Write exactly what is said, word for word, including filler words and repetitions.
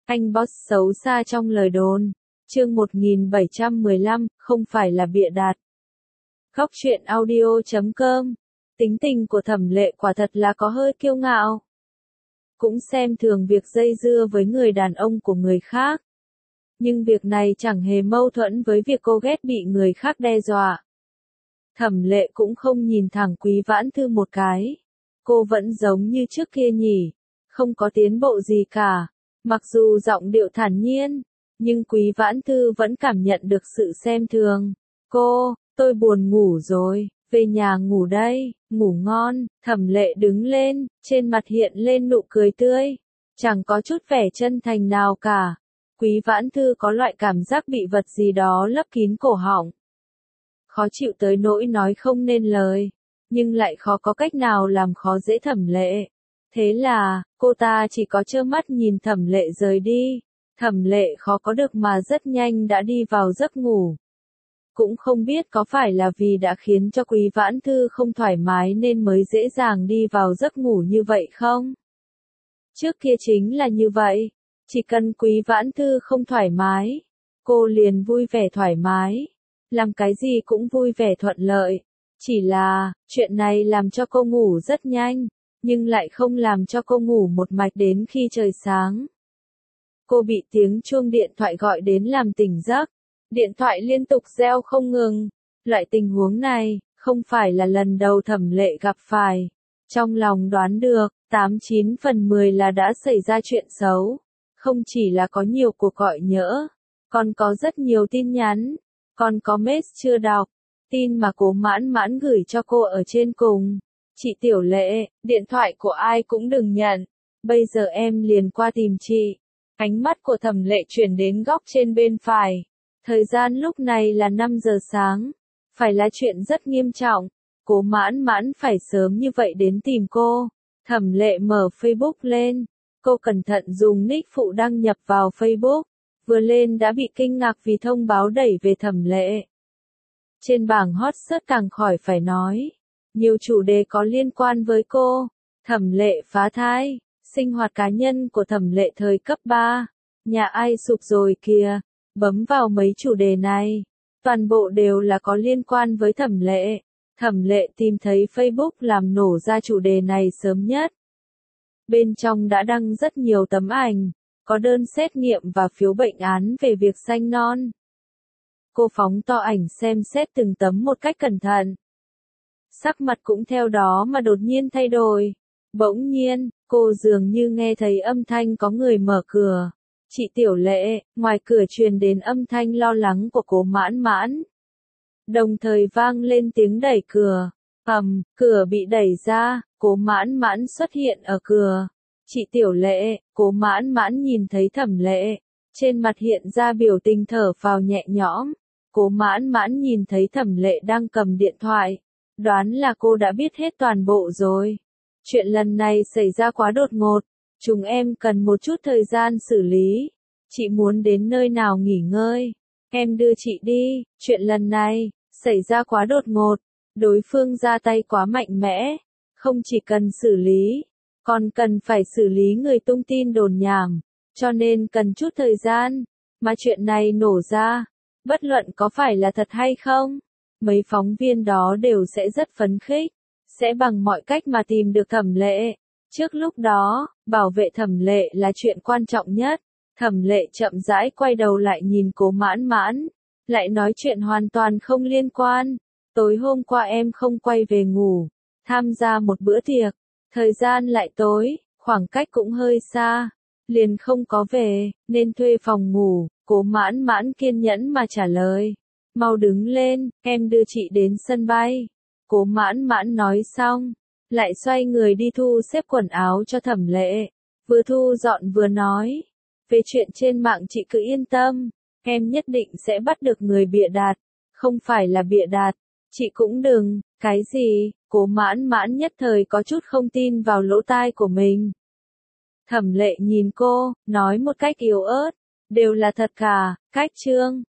Anh boss xấu xa trong lời đồn. Chương một nghìn bảy trăm mười lăm, không phải là bịa đặt. Góc truyện audio chấm com. Tính tình của Thẩm Lệ quả thật là có hơi kiêu ngạo. Cũng xem thường việc dây dưa với người đàn ông của người khác. Nhưng việc này chẳng hề mâu thuẫn với việc cô ghét bị người khác đe dọa. Thẩm Lệ cũng không nhìn thẳng Quý Vãn Thư một cái. Cô vẫn giống như trước kia nhỉ, không có tiến bộ gì cả. Mặc dù giọng điệu thản nhiên, nhưng Quý Vãn Thư vẫn cảm nhận được sự xem thường. Cô, tôi buồn ngủ rồi, về nhà ngủ đây, ngủ ngon. Thẩm Lệ đứng lên, trên mặt hiện lên nụ cười tươi, chẳng có chút vẻ chân thành nào cả. Quý Vãn Thư có loại cảm giác bị vật gì đó lấp kín cổ họng. Khó chịu tới nỗi nói không nên lời, nhưng lại khó có cách nào làm khó dễ Thẩm Lệ. Thế là, cô ta chỉ có trơ mắt nhìn Thẩm Lệ rời đi. Thẩm Lệ khó có được mà rất nhanh đã đi vào giấc ngủ. Cũng không biết có phải là vì đã khiến cho Quý Vãn Thư không thoải mái nên mới dễ dàng đi vào giấc ngủ như vậy không? Trước kia chính là như vậy, chỉ cần Quý Vãn Thư không thoải mái, cô liền vui vẻ thoải mái, làm cái gì cũng vui vẻ thuận lợi. Chỉ là, chuyện này làm cho cô ngủ rất nhanh, nhưng lại không làm cho cô ngủ một mạch đến khi trời sáng. Cô bị tiếng chuông điện thoại gọi đến làm tỉnh giấc. Điện thoại liên tục reo không ngừng. Loại tình huống này, không phải là lần đầu Thẩm Lệ gặp phải. Trong lòng đoán được, tám chín phần mười là đã xảy ra chuyện xấu. Không chỉ là có nhiều cuộc gọi nhỡ, còn có rất nhiều tin nhắn, còn có message chưa đọc. Tin mà Cố Mãn Mãn gửi cho cô ở trên cùng. Chị Tiểu Lệ, điện thoại của ai cũng đừng nhận. Bây giờ em liền qua tìm chị. Ánh mắt của Thẩm Lệ chuyển đến góc trên bên phải. Thời gian lúc này là năm giờ sáng. Phải là chuyện rất nghiêm trọng. Cố Mãn Mãn phải sớm như vậy đến tìm cô. Thẩm Lệ mở Facebook lên. Cô cẩn thận dùng nick phụ đăng nhập vào Facebook. Vừa lên đã bị kinh ngạc vì thông báo đẩy về Thẩm Lệ. Trên bảng hot search càng khỏi phải nói. Nhiều chủ đề có liên quan với cô. Thẩm Lệ phá thai. Sinh hoạt cá nhân của Thẩm Lệ thời cấp ba. Nhà ai sụp rồi kìa. Bấm vào mấy chủ đề này. Toàn bộ đều là có liên quan với Thẩm Lệ. Thẩm Lệ tìm thấy Facebook làm nổ ra chủ đề này sớm nhất. Bên trong đã đăng rất nhiều tấm ảnh. Có đơn xét nghiệm và phiếu bệnh án về việc sanh non. Cô phóng to ảnh xem xét từng tấm một cách cẩn thận. Sắc mặt cũng theo đó mà đột nhiên thay đổi. Bỗng nhiên, cô dường như nghe thấy âm thanh có người mở cửa. Chị Tiểu Lệ, ngoài cửa truyền đến âm thanh lo lắng của Cố Mãn Mãn. Đồng thời vang lên tiếng đẩy cửa. Ầm, cửa bị đẩy ra, Cố Mãn Mãn xuất hiện ở cửa. Chị Tiểu Lệ, Cố Mãn Mãn nhìn thấy Thẩm Lệ. Trên mặt hiện ra biểu tình thở phào nhẹ nhõm. Cố Mãn Mãn nhìn thấy Thẩm Lệ đang cầm điện thoại. Đoán là cô đã biết hết toàn bộ rồi. Chuyện lần này xảy ra quá đột ngột. Chúng em cần một chút thời gian xử lý. Chị muốn đến nơi nào nghỉ ngơi. Em đưa chị đi. Chuyện lần này, xảy ra quá đột ngột. Đối phương ra tay quá mạnh mẽ. Không chỉ cần xử lý, còn cần phải xử lý người tung tin đồn nhảm. Cho nên cần chút thời gian. Mà chuyện này nổ ra, bất luận có phải là thật hay không, mấy phóng viên đó đều sẽ rất phấn khích. Sẽ bằng mọi cách mà tìm được Thẩm Lệ. Trước lúc đó, bảo vệ Thẩm Lệ là chuyện quan trọng nhất. Thẩm Lệ chậm rãi quay đầu lại nhìn Cố Mãn Mãn. Lại nói chuyện hoàn toàn không liên quan. Tối hôm qua em không quay về ngủ. Tham gia một bữa tiệc. Thời gian lại tối, khoảng cách cũng hơi xa. Liền không có về, nên thuê phòng ngủ. Cố Mãn Mãn kiên nhẫn mà trả lời. Mau đứng lên, em đưa chị đến sân bay. Cố Mãn Mãn nói xong, lại xoay người đi thu xếp quần áo cho Thẩm Lệ. Vừa thu dọn vừa nói. Về chuyện trên mạng chị cứ yên tâm. Em nhất định sẽ bắt được người bịa đặt. Không phải là bịa đặt. Chị cũng đừng. Cái gì? Cố Mãn Mãn nhất thời có chút không tin vào lỗ tai của mình. Thẩm Lệ nhìn cô, nói một cách yếu ớt. Đều là thật cả. Cách chương.